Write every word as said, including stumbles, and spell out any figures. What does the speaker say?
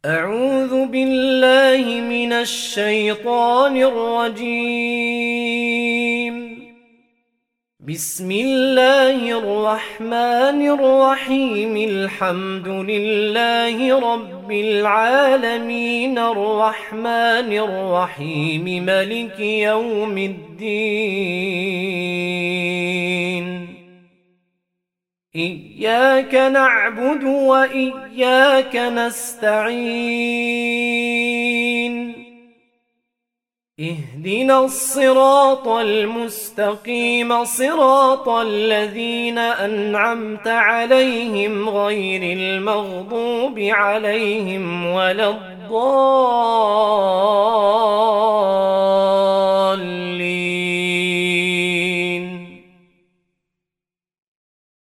أعوذ بالله من الشيطان الرجيم. بسم الله الرحمن الرحيم. الحمد لله رب العالمين الرحمن الرحيم ملك يوم الدين. إياك نعبد وإياك نستعين. اهدنا الصراط المستقيم صراط الذين أنعمت عليهم غير المغضوب عليهم ولا الضالين.